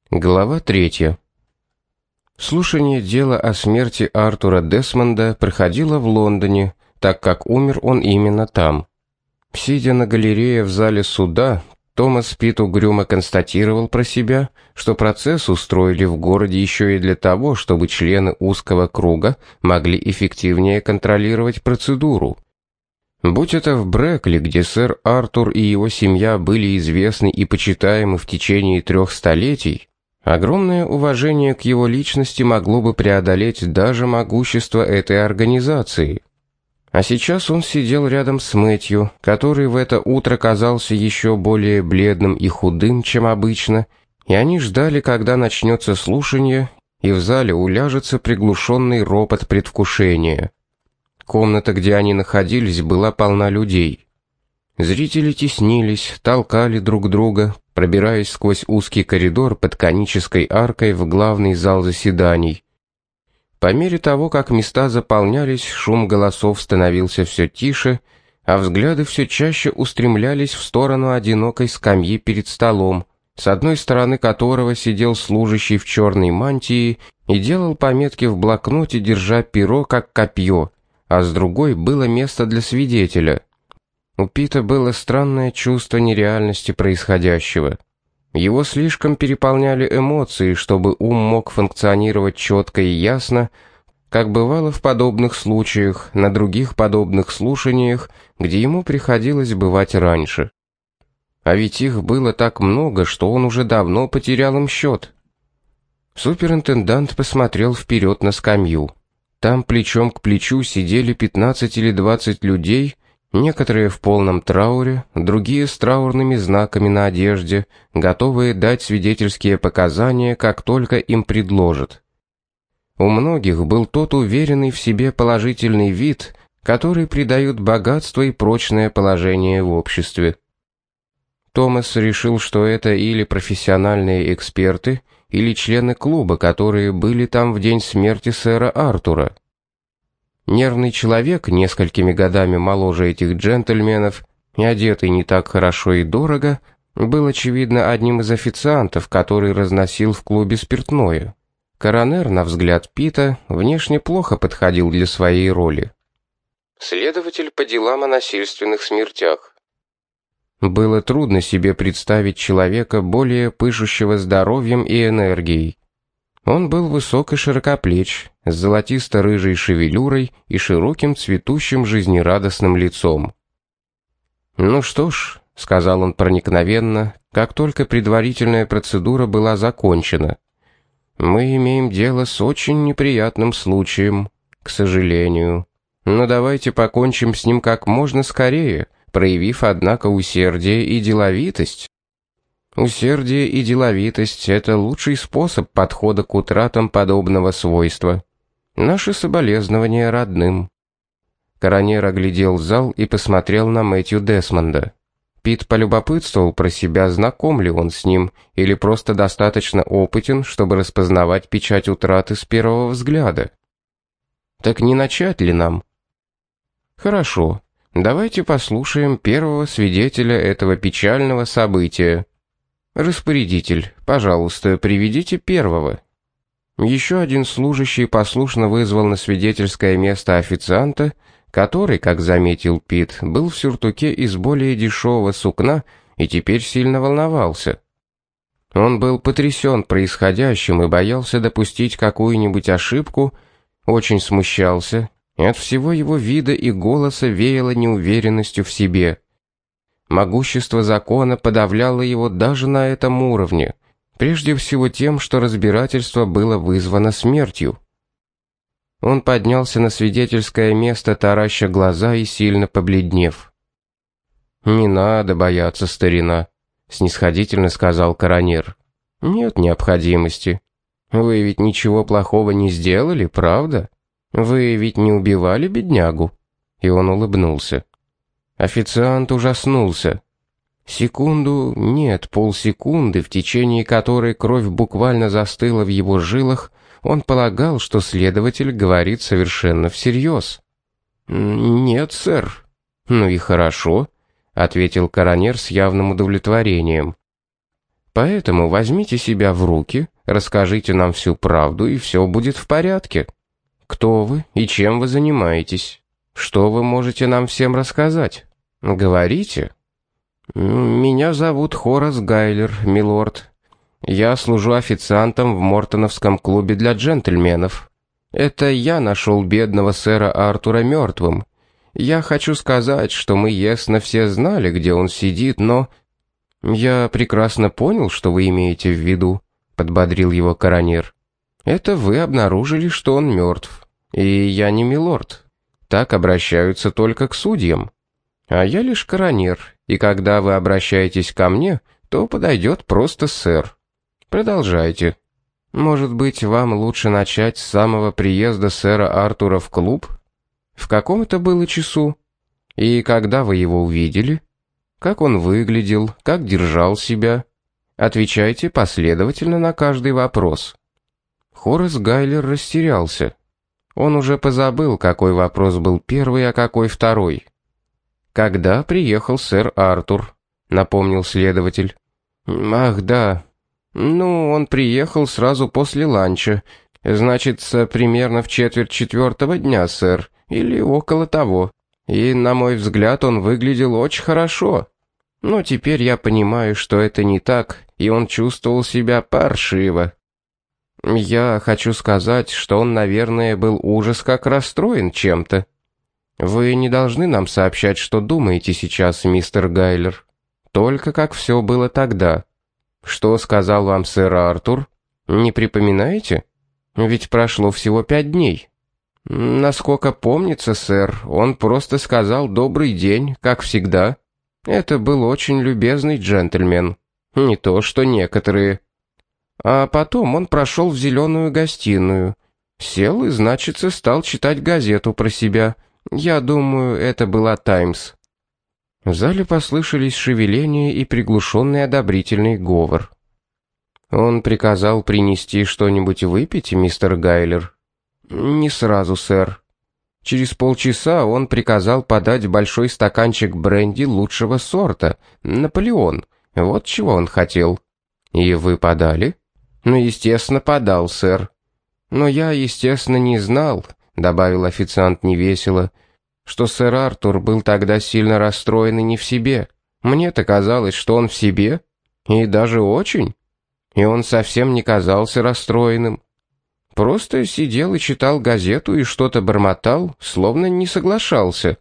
Глава 3. Слушание дела о смерти Артура Десмонда проходило в Лондоне, так как умер он именно там. Сидя на галерее в зале суда, Томас Питт угрюмо констатировал про себя, что процесс устроили в городе еще и для того, чтобы члены узкого круга могли эффективнее контролировать процедуру. Будь это в Брэкли, где сэр Артур и его семья были известны и почитаемы в течение 3 столетий, огромное уважение к его личности могло бы преодолеть даже могущество этой организации. А сейчас он сидел рядом с Мэтью, который в это утро казался еще более бледным и худым, чем обычно, и они ждали, когда начнется слушание, и в зале уляжется приглушенный ропот предвкушения. Комната, где они находились, была полна людей. Зрители теснились, толкали друг друга, пробираясь сквозь узкий коридор под конической аркой в главный зал заседаний. По мере того, как места заполнялись, шум голосов становился все тише, а взгляды все чаще устремлялись в сторону одинокой скамьи перед столом, с одной стороны которого сидел служащий в черной мантии и делал пометки в блокноте, держа перо как копье, а с другой было место для свидетеля. У Пита было странное чувство нереальности происходящего. Его слишком переполняли эмоции, чтобы ум мог функционировать четко и ясно, как бывало в подобных случаях, на других подобных слушаниях, где ему приходилось бывать раньше. А ведь их было так много, что он уже давно потерял им счет. Суперинтендант посмотрел вперед на скамью. Там плечом к плечу сидели 15 или 20 людей, некоторые в полном трауре, другие с траурными знаками на одежде, готовые дать свидетельские показания, как только им предложат. У многих был тот уверенный в себе положительный вид, который придает богатство и прочное положение в обществе. Томас решил, что это или профессиональные эксперты, или члены клуба, которые были там в день смерти сэра Артура. Нервный человек, несколькими годами моложе этих джентльменов и одетый не так хорошо и дорого, был, очевидно, одним из официантов, который разносил в клубе спиртное. Коронер, на взгляд Пита, внешне плохо подходил для своей роли. Следователь по делам о насильственных смертях. Было трудно себе представить человека, более пышущего здоровьем и энергией. Он был высок и широкоплеч, с золотисто-рыжей шевелюрой и широким цветущим жизнерадостным лицом. «Ну что ж», — сказал он проникновенно, как только предварительная процедура была закончена, «мы имеем дело с очень неприятным случаем, к сожалению. Но давайте покончим с ним как можно скорее, проявив, однако, усердие и деловитость». Усердие и деловитость — это лучший способ подхода к утратам подобного свойства. Наши соболезнования родным. Коронер оглядел зал и посмотрел на Мэтью Десмонда. Питт полюбопытствовал про себя, знаком ли он с ним, или просто достаточно опытен, чтобы распознавать печать утраты с первого взгляда. Так не начать ли нам? Хорошо, давайте послушаем первого свидетеля этого печального события. Распорядитель, пожалуйста, приведите первого. Еще один служащий послушно вызвал на свидетельское место официанта, который, как заметил Питт, был в сюртуке из более дешевого сукна и теперь сильно волновался. Он был потрясен происходящим и боялся допустить какую-нибудь ошибку, очень смущался, и от всего его вида и голоса веяло неуверенностью в себе. Могущество закона подавляло его даже на этом уровне, прежде всего тем, что разбирательство было вызвано смертью. Он поднялся на свидетельское место, тараща глаза и сильно побледнев. «Не надо бояться, старина», — снисходительно сказал коронер. «Нет необходимости. Вы ведь ничего плохого не сделали, правда? Вы ведь не убивали беднягу?» И он улыбнулся. Официант ужаснулся. Секунду, нет, полсекунды, в течение которой кровь буквально застыла в его жилах, он полагал, что следователь говорит совершенно всерьез. «Нет, сэр». «Ну и хорошо», — ответил коронер с явным удовлетворением. Поэтому возьмите себя в руки, расскажите нам всю правду, и все будет в порядке. Кто вы и чем вы занимаетесь? Что вы можете нам всем рассказать? Говорите. Меня зовут Хорас Гайлер, милорд. Я служу официантом в Мортоновском клубе для джентльменов. Это я нашел бедного сэра Артура мертвым. Я хочу сказать, что мы ясно все знали, где он сидит, но... Я прекрасно понял, что вы имеете в виду, подбодрил его коронер. Это вы обнаружили, что он мертв. И я не милорд. Так обращаются только к судьям. А я лишь коронер, и когда вы обращаетесь ко мне, то подойдет просто сэр. Продолжайте. Может быть, вам лучше начать с самого приезда сэра Артура в клуб? В каком это было часу? И когда вы его увидели? Как он выглядел, как держал себя? Отвечайте последовательно на каждый вопрос. Хорас Гайлер растерялся. Он уже позабыл, какой вопрос был первый, а какой второй. «Когда приехал сэр Артур?» — напомнил следователь. «Ах, да. Ну, он приехал сразу после ланча. Значит, примерно в 3:45 дня, сэр, или около того. И, на мой взгляд, он выглядел очень хорошо. Но теперь я понимаю, что это не так, и он чувствовал себя паршиво. Я хочу сказать, что он, наверное, был ужас как расстроен чем-то. Вы не должны нам сообщать, что думаете сейчас, мистер Гайлер. Только как все было тогда. Что сказал вам сэр Артур? Не припоминаете? Ведь прошло всего 5 дней. Насколько помнится, сэр, он просто сказал «добрый день», как всегда. Это был очень любезный джентльмен. Не то, что некоторые. А потом он прошел в зеленую гостиную. Сел и, значится, стал читать газету про себя. Я думаю, это была «Таймс». В зале послышались шевеления и приглушенный одобрительный говор. «Он приказал принести что-нибудь выпить, мистер Гайлер?» «Не сразу, сэр. Через полчаса он приказал подать большой стаканчик бренди лучшего сорта, Наполеон. Вот чего он хотел». «И вы подали?» «Ну, естественно, подал, сэр». «Но я, естественно, не знал», — добавил официант невесело, «что сэр Артур был тогда сильно расстроен и не в себе. Мне-то казалось, что он в себе, и даже очень. И он совсем не казался расстроенным. Просто сидел и читал газету и что-то бормотал, словно не соглашался».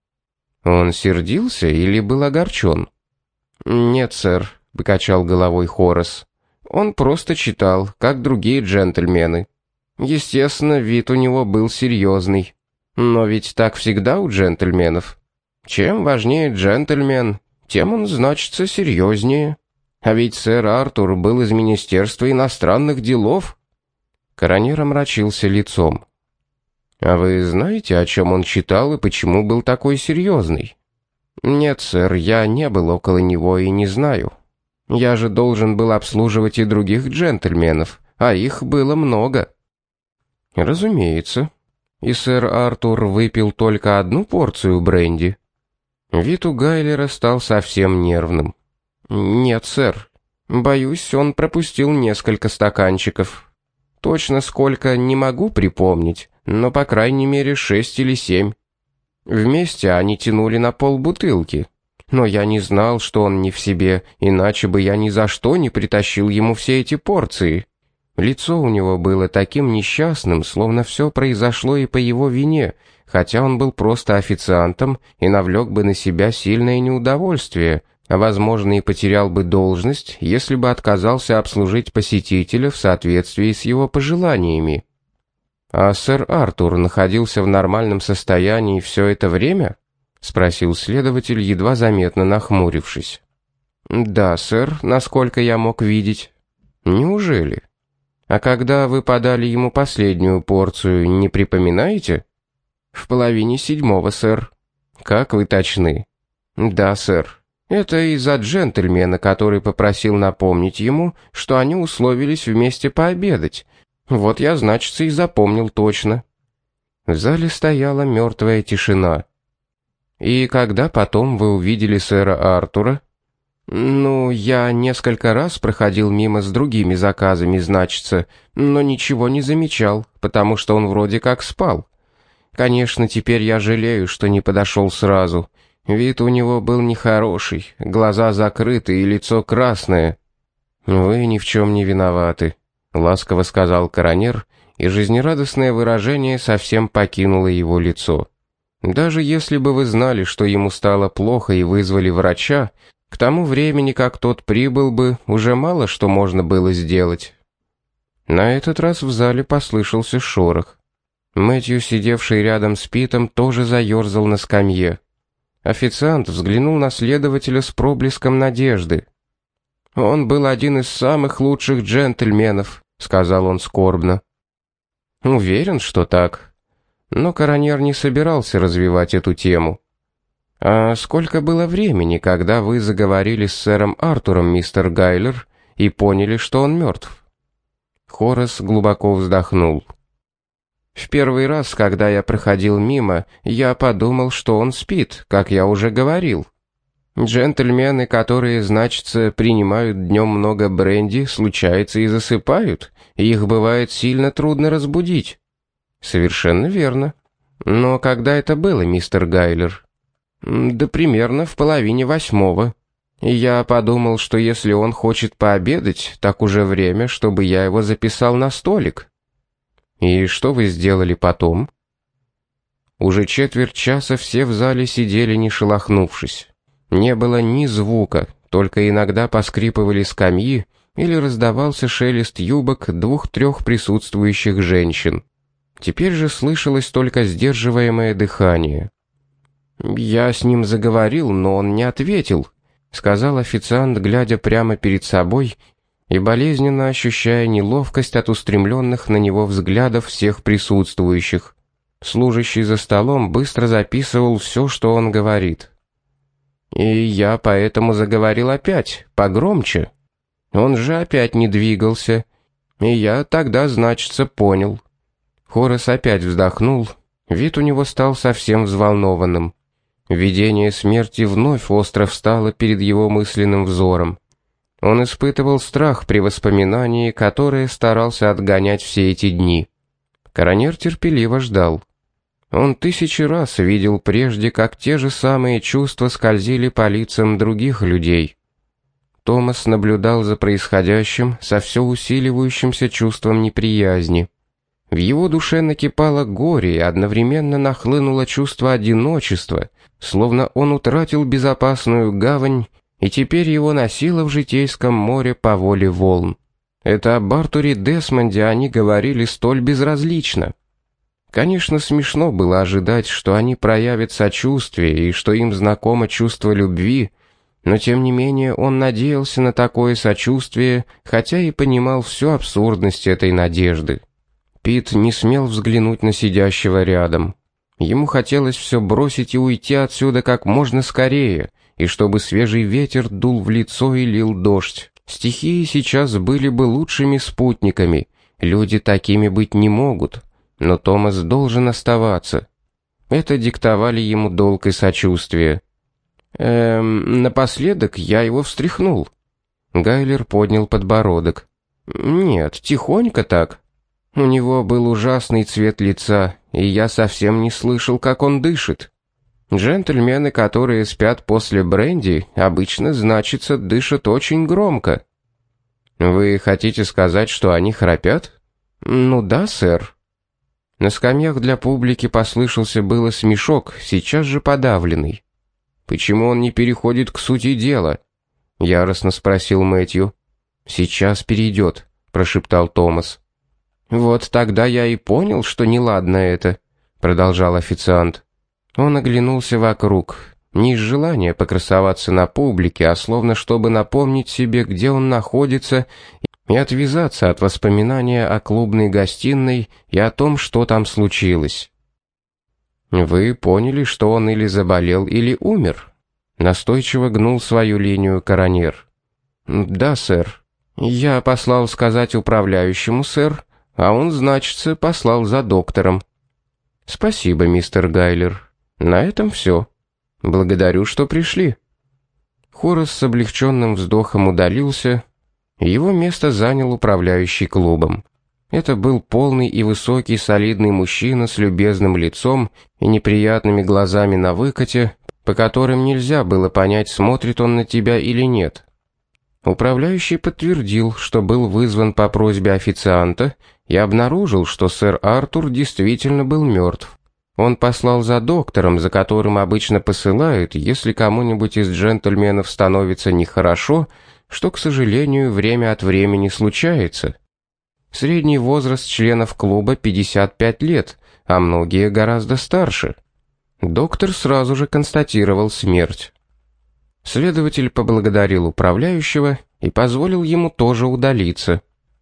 «Он сердился или был огорчен?» «Нет, сэр», — покачал головой Хорас. «Он просто читал, как другие джентльмены. Естественно, вид у него был серьезный. Но ведь так всегда у джентльменов. Чем важнее джентльмен, тем он значится серьезнее. А ведь сэр Артур был из Министерства иностранных делов». Коронер омрачился лицом. «А вы знаете, о чем он читал и почему был такой серьезный?» «Нет, сэр, я не был около него и не знаю. Я же должен был обслуживать и других джентльменов, а их было много». «Разумеется. И сэр Артур выпил только одну порцию бренди?» Вид у Гайлера стал совсем нервным. «Нет, сэр. Боюсь, он пропустил несколько стаканчиков. Точно сколько не могу припомнить, но по крайней мере 6 или 7. Вместе они тянули на полбутылки. Но я не знал, что он не в себе, иначе бы я ни за что не притащил ему все эти порции». Лицо у него было таким несчастным, словно все произошло и по его вине, хотя он был просто официантом и навлек бы на себя сильное неудовольствие, а, возможно, и потерял бы должность, если бы отказался обслужить посетителя в соответствии с его пожеланиями. «А сэр Артур находился в нормальном состоянии все это время?» — спросил следователь, едва заметно нахмурившись. «Да, сэр, насколько я мог видеть». «Неужели? А когда вы подали ему последнюю порцию, не припоминаете?» «В 6:30, сэр». «Как вы точны?» «Да, сэр. Это из-за джентльмена, который попросил напомнить ему, что они условились вместе пообедать. Вот я, значит, и запомнил точно». В зале стояла мертвая тишина. «И когда потом вы увидели сэра Артура?» Ну, я несколько раз проходил мимо с другими заказами, значится, но ничего не замечал, потому что он вроде как спал. Конечно, теперь я жалею, что не подошел сразу. Вид у него был нехороший, глаза закрыты и лицо красное. Вы ни в чем не виноваты, ласково сказал коронер, и жизнерадостное выражение совсем покинуло его лицо. Даже если бы вы знали, что ему стало плохо и вызвали врача, к тому времени, как тот прибыл бы, уже мало что можно было сделать. На этот раз в зале послышался шорох. Мэтью, сидевший рядом с Питом, тоже заерзал на скамье. Официант взглянул на следователя с проблеском надежды. «Он был один из самых лучших джентльменов», — сказал он скорбно. «Уверен, что так». Но коронер не собирался развивать эту тему. «А сколько было времени, когда вы заговорили с сэром Артуром, мистер Гайлер, и поняли, что он мертв?» Хорас глубоко вздохнул. «В первый раз, когда я проходил мимо, я подумал, что он спит, как я уже говорил. Джентльмены, которые, значится, принимают днем много бренди, случается и засыпают, и их бывает сильно трудно разбудить». «Совершенно верно. Но когда это было, мистер Гайлер?» «Да примерно в 7:30. Я подумал, что если он хочет пообедать, так уже время, чтобы я его записал на столик». «И что вы сделали потом?» Уже четверть часа все в зале сидели, не шелохнувшись. Не было ни звука, только иногда поскрипывали скамьи или раздавался шелест юбок 2-3 присутствующих женщин. Теперь же слышалось только сдерживаемое дыхание. «Я с ним заговорил, но он не ответил», — сказал официант, глядя прямо перед собой и болезненно ощущая неловкость от устремленных на него взглядов всех присутствующих. Служащий за столом быстро записывал все, что он говорит. «И я поэтому заговорил опять, погромче. Он же опять не двигался, и я тогда, значится, понял». Хорас опять вздохнул, вид у него стал совсем взволнованным. Видение смерти вновь остро встало перед его мысленным взором. Он испытывал страх при воспоминании, которое старался отгонять все эти дни. Коронер терпеливо ждал. Он 1000 раз видел прежде, как те же самые чувства скользили по лицам других людей. Томас наблюдал за происходящим со все усиливающимся чувством неприязни. В его душе накипало горе и одновременно нахлынуло чувство одиночества, словно он утратил безопасную гавань, и теперь его носило в житейском море по воле волн. Это об Артуре Десмонде они говорили столь безразлично. Конечно, смешно было ожидать, что они проявят сочувствие и что им знакомо чувство любви, но тем не менее он надеялся на такое сочувствие, хотя и понимал всю абсурдность этой надежды. Пит не смел взглянуть на сидящего рядом. Ему хотелось все бросить и уйти отсюда как можно скорее, и чтобы свежий ветер дул в лицо и лил дождь. Стихии сейчас были бы лучшими спутниками, люди такими быть не могут, но Томас должен оставаться. Это диктовали ему долг и сочувствие. Напоследок я его встряхнул». Гайлер поднял подбородок. «Нет, тихонько так. У него был ужасный цвет лица, и я совсем не слышал, как он дышит. Джентльмены, которые спят после бренди, обычно, значится, дышат очень громко». «Вы хотите сказать, что они храпят?» «Ну да, сэр». На скамьях для публики послышался было смешок, сейчас же подавленный. «Почему он не переходит к сути дела?» — яростно спросил Мэтью. «Сейчас перейдет», — прошептал Томас. «Вот тогда я и понял, что неладно это», — продолжал официант. Он оглянулся вокруг, не из желания покрасоваться на публике, а словно чтобы напомнить себе, где он находится, и отвязаться от воспоминания о клубной гостиной и о том, что там случилось. «Вы поняли, что он или заболел, или умер?» Настойчиво гнул свою линию коронер. «Да, сэр. Я послал сказать управляющему, сэр, а он, значится, послал за доктором». «Спасибо, мистер Гайлер. На этом все. Благодарю, что пришли». Хорас с облегченным вздохом удалился, и его место занял управляющий клубом. Это был полный и высокий солидный мужчина с любезным лицом и неприятными глазами на выкате, по которым нельзя было понять, смотрит он на тебя или нет. Управляющий подтвердил, что был вызван по просьбе официанта и обнаружил, что сэр Артур действительно был мертв. Он послал за доктором, за которым обычно посылают, если кому-нибудь из джентльменов становится нехорошо, что, к сожалению, время от времени случается. Средний возраст членов клуба 55 лет, а многие гораздо старше. Доктор сразу же констатировал смерть. Следователь поблагодарил управляющего и позволил ему тоже удалиться.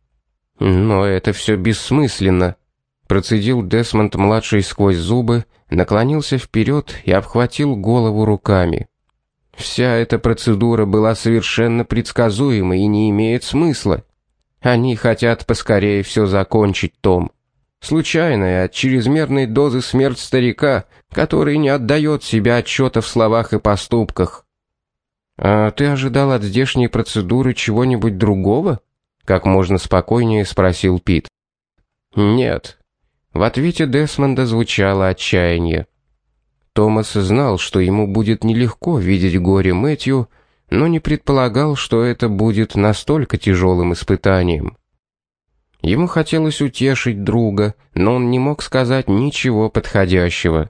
«Но это все бессмысленно», — процедил Десмонд-младший сквозь зубы, наклонился вперед и обхватил голову руками. «Вся эта процедура была совершенно предсказуемой и не имеет смысла. Они хотят поскорее все закончить, Том. Случайная от чрезмерной дозы смерть старика, который не отдает себе отчета в словах и поступках». «А ты ожидал от здешней процедуры чего-нибудь другого?» — как можно спокойнее спросил Пит. «Нет». В ответе Десмонда звучало отчаяние. Томас знал, что ему будет нелегко видеть горе Мэтью, но не предполагал, что это будет настолько тяжелым испытанием. Ему хотелось утешить друга, но он не мог сказать ничего подходящего.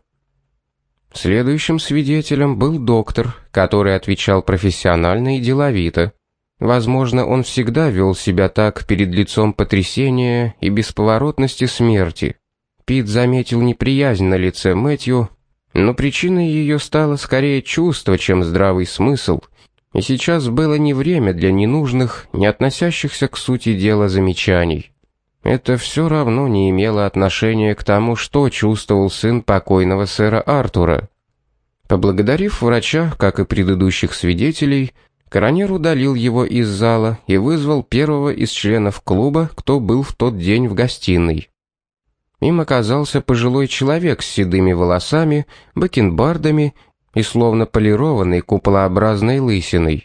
Следующим свидетелем был доктор, который отвечал профессионально и деловито. Возможно, он всегда вел себя так перед лицом потрясения и бесповоротности смерти. Пит заметил неприязнь на лице Мэтью, но причиной ее стало скорее чувство, чем здравый смысл, и сейчас было не время для ненужных, не относящихся к сути дела замечаний. Это все равно не имело отношения к тому, что чувствовал сын покойного сэра Артура. Поблагодарив врача, как и предыдущих свидетелей, коронер удалил его из зала и вызвал первого из членов клуба, кто был в тот день в гостиной. Им оказался пожилой человек с седыми волосами, бакенбардами и словно полированной куполообразной лысиной.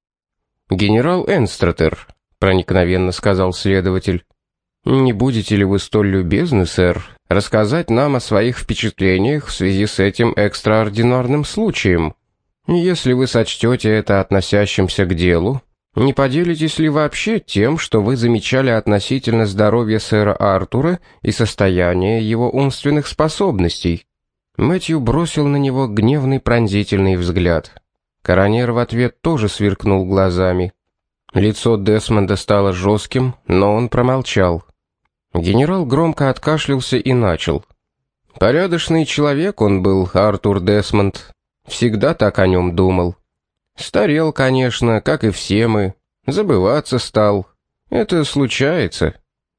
«Генерал Энстратер», — проникновенно сказал следователь, — «не будете ли вы столь любезны, сэр, рассказать нам о своих впечатлениях в связи с этим экстраординарным случаем? Если вы сочтете это относящимся к делу, не поделитесь ли вообще тем, что вы замечали относительно здоровья сэра Артура и состояния его умственных способностей?» Мэтью бросил на него гневный пронзительный взгляд. Коронер в ответ тоже сверкнул глазами. Лицо Десмонда стало жестким, но он промолчал. Генерал громко откашлялся и начал. «Порядочный человек он был, Артур Десмонд. Всегда так о нем думал. Старел, конечно, как и все мы. Забываться стал. Это случается.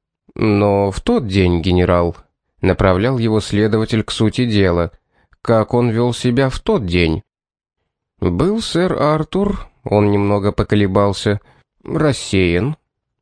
Но в тот день, генерал, направлял его следователь к сути дела. Как он вел себя в тот день? Был сэр Артур, он немного поколебался, рассеян.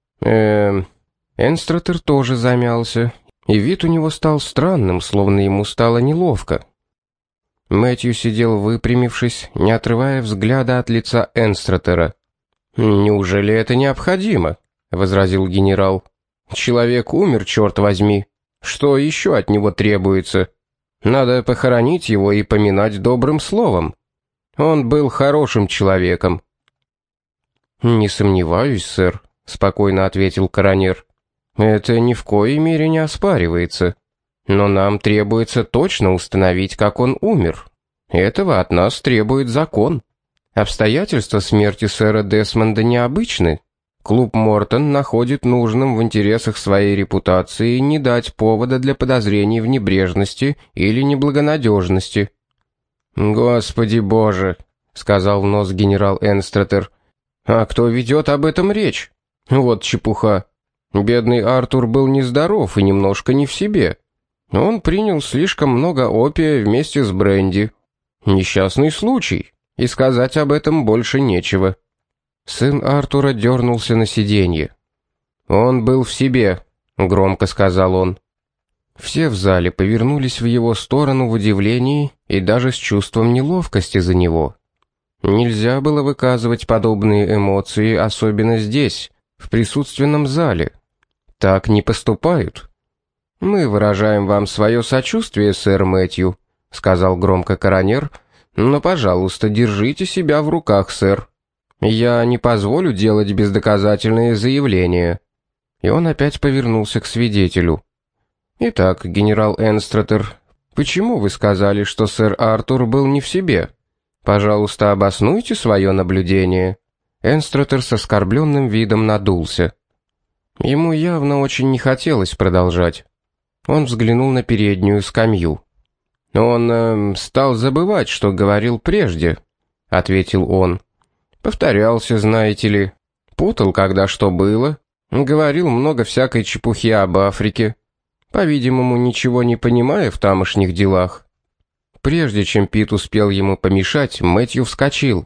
Энстратер тоже замялся, и вид у него стал странным, словно ему стало неловко. Мэтью сидел выпрямившись, не отрывая взгляда от лица Энстратера. «Неужели это необходимо?» — возразил генерал. «Человек умер, черт возьми. Что еще от него требуется? Надо похоронить его и поминать добрым словом. Он был хорошим человеком». «Не сомневаюсь, сэр», — спокойно ответил коронер. «Это ни в коей мере не оспаривается. Но нам требуется точно установить, как он умер. Этого от нас требует закон. Обстоятельства смерти сэра Десмонда необычны. Клуб Мортон находит нужным в интересах своей репутации не дать повода для подозрений в небрежности или неблагонадежности». «Господи Боже», — сказал в нос генерал Энстратер. «А кто ведет об этом речь? Вот чепуха. Бедный Артур был нездоров и немножко не в себе. Он принял слишком много опия вместе с бренди. Несчастный случай, и сказать об этом больше нечего». Сын Артура дернулся на сиденье. «Он был в себе», — громко сказал он. Все в зале повернулись в его сторону в удивлении и даже с чувством неловкости за него. Нельзя было выказывать подобные эмоции, особенно здесь, в присутственном зале. Так не поступают. Мы выражаем вам свое сочувствие, сэр Мэтью, сказал громко коронер, но, пожалуйста, держите себя в руках, сэр. Я не позволю делать бездоказательные заявления. И он опять повернулся к свидетелю. Итак, генерал Энстратер, почему вы сказали, что сэр Артур был не в себе? Пожалуйста, обоснуйте свое наблюдение. Энстратер с оскорбленным видом надулся. Ему явно очень не хотелось продолжать. Он взглянул на переднюю скамью. Он стал забывать, что говорил прежде, ответил он. Повторялся, знаете ли, путал, когда что было, говорил много всякой чепухи об Африке, по-видимому, ничего не понимая в тамошних делах. Прежде чем Пит успел ему помешать, Мэтью вскочил.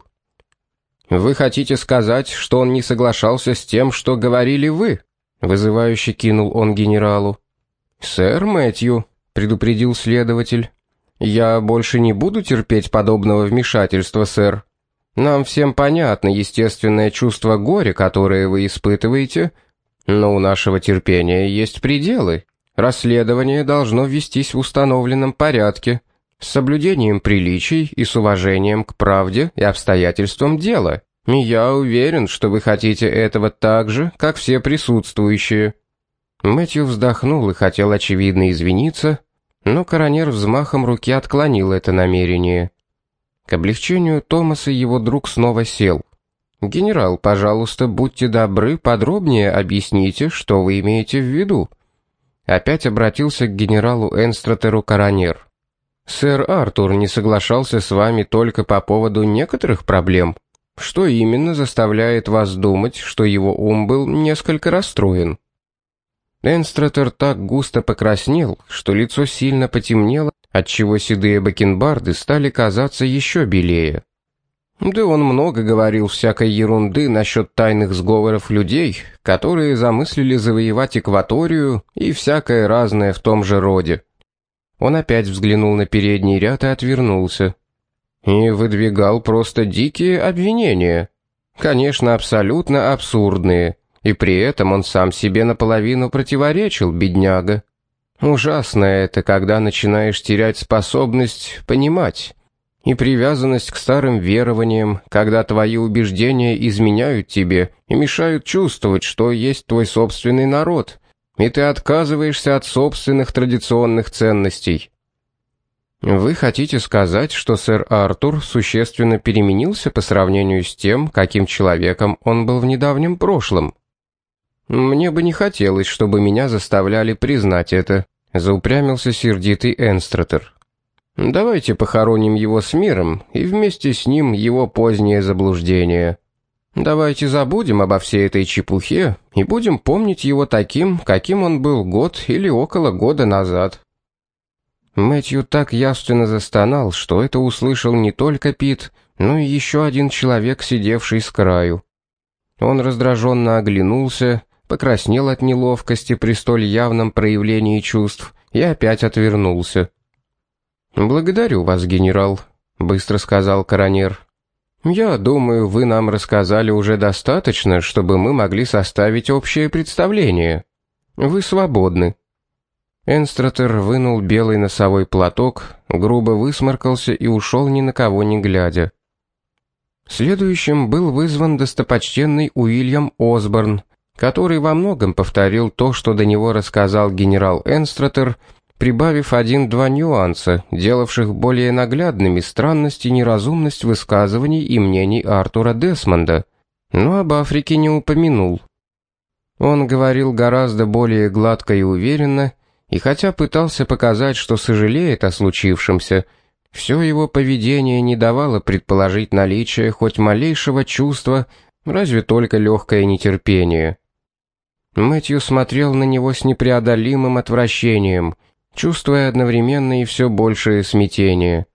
«Вы хотите сказать, что он не соглашался с тем, что говорили вы?» Вызывающе кинул он генералу. «Сэр Мэтью», — предупредил следователь, — «я больше не буду терпеть подобного вмешательства, сэр. Нам всем понятно естественное чувство горя, которое вы испытываете, но у нашего терпения есть пределы. Расследование должно вестись в установленном порядке, с соблюдением приличий и с уважением к правде и обстоятельствам дела. И я уверен, что вы хотите этого так же, как все присутствующие». Мэтью вздохнул и хотел очевидно извиниться, но коронер взмахом руки отклонил это намерение. К облегчению Томаса его друг снова сел. «Генерал, пожалуйста, будьте добры, подробнее объясните, что вы имеете в виду». Опять обратился к генералу Энстратеру коронер. «Сэр Артур не соглашался с вами только по поводу некоторых проблем. Что именно заставляет вас думать, что его ум был несколько расстроен?» Энстратер так густо покраснел, что лицо сильно потемнело, отчего седые бакенбарды стали казаться еще белее. Да он много говорил всякой ерунды насчет тайных сговоров людей, которые замыслили завоевать экваторию и всякое разное в том же роде. Он опять взглянул на передний ряд и отвернулся. И выдвигал просто дикие обвинения. Конечно, абсолютно абсурдные. И при этом он сам себе наполовину противоречил, бедняга. Ужасно это, когда начинаешь терять способность понимать. И привязанность к старым верованиям, когда твои убеждения изменяют тебе и мешают чувствовать, что есть твой собственный народ, и ты отказываешься от собственных традиционных ценностей. Вы хотите сказать, что сэр Артур существенно переменился по сравнению с тем, каким человеком он был в недавнем прошлом? Мне бы не хотелось, чтобы меня заставляли признать это, заупрямился сердитый Энстратер. Давайте похороним его с миром и вместе с ним его позднее заблуждение. Давайте забудем обо всей этой чепухе и будем помнить его таким, каким он был год или около года назад. Мэтью так явственно застонал, что это услышал не только Пит, но и еще один человек, сидевший с краю. Он раздраженно оглянулся, покраснел от неловкости при столь явном проявлении чувств и опять отвернулся. «Благодарю вас, генерал», — быстро сказал коронер. «Я думаю, вы нам рассказали уже достаточно, чтобы мы могли составить общее представление. Вы свободны». Энстратер вынул белый носовой платок, грубо высморкался и ушел ни на кого не глядя. Следующим был вызван достопочтенный Уильям Осборн, который во многом повторил то, что до него рассказал генерал Энстратер, прибавив 1-2 нюанса, делавших более наглядными странность и неразумность высказываний и мнений Артура Десмонда, но об Африке не упомянул. Он говорил гораздо более гладко и уверенно, и хотя пытался показать, что сожалеет о случившемся, все его поведение не давало предположить наличие хоть малейшего чувства, разве только легкое нетерпение. Мэтью смотрел на него с непреодолимым отвращением, чувствуя одновременно и все большее смятение.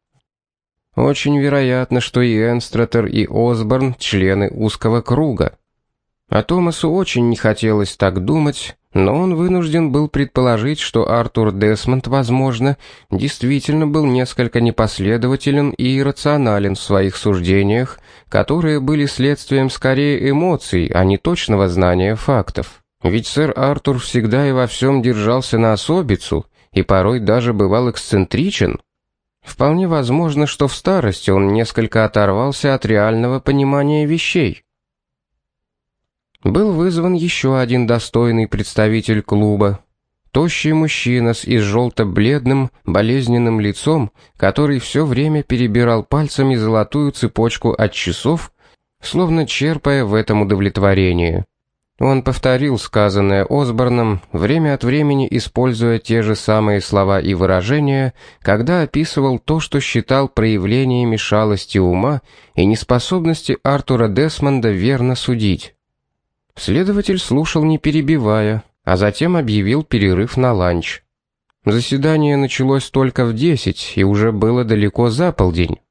Очень вероятно, что и Энстратер, и Осборн — члены узкого круга. А Томасу очень не хотелось так думать, Но он вынужден был предположить, что Артур Десмонд, возможно, действительно был несколько непоследователен и иррационален в своих суждениях, которые были следствием скорее эмоций, а не точного знания фактов. Ведь сэр Артур всегда и во всем держался на особицу, и порой даже бывал эксцентричен. Вполне возможно, что в старости он несколько оторвался от реального понимания вещей. Был вызван еще один достойный представитель клуба. Тощий мужчина с изжелто-бледным, болезненным лицом, который все время перебирал пальцами золотую цепочку от часов, словно черпая в этом удовлетворение. Он повторил сказанное Осборном, время от времени используя те же самые слова и выражения, когда описывал то, что считал проявлениями шалости ума и неспособности Артура Десмонда верно судить. Следователь слушал, не перебивая, а затем объявил перерыв на ланч. Заседание началось только в 10, и уже было далеко за полдень.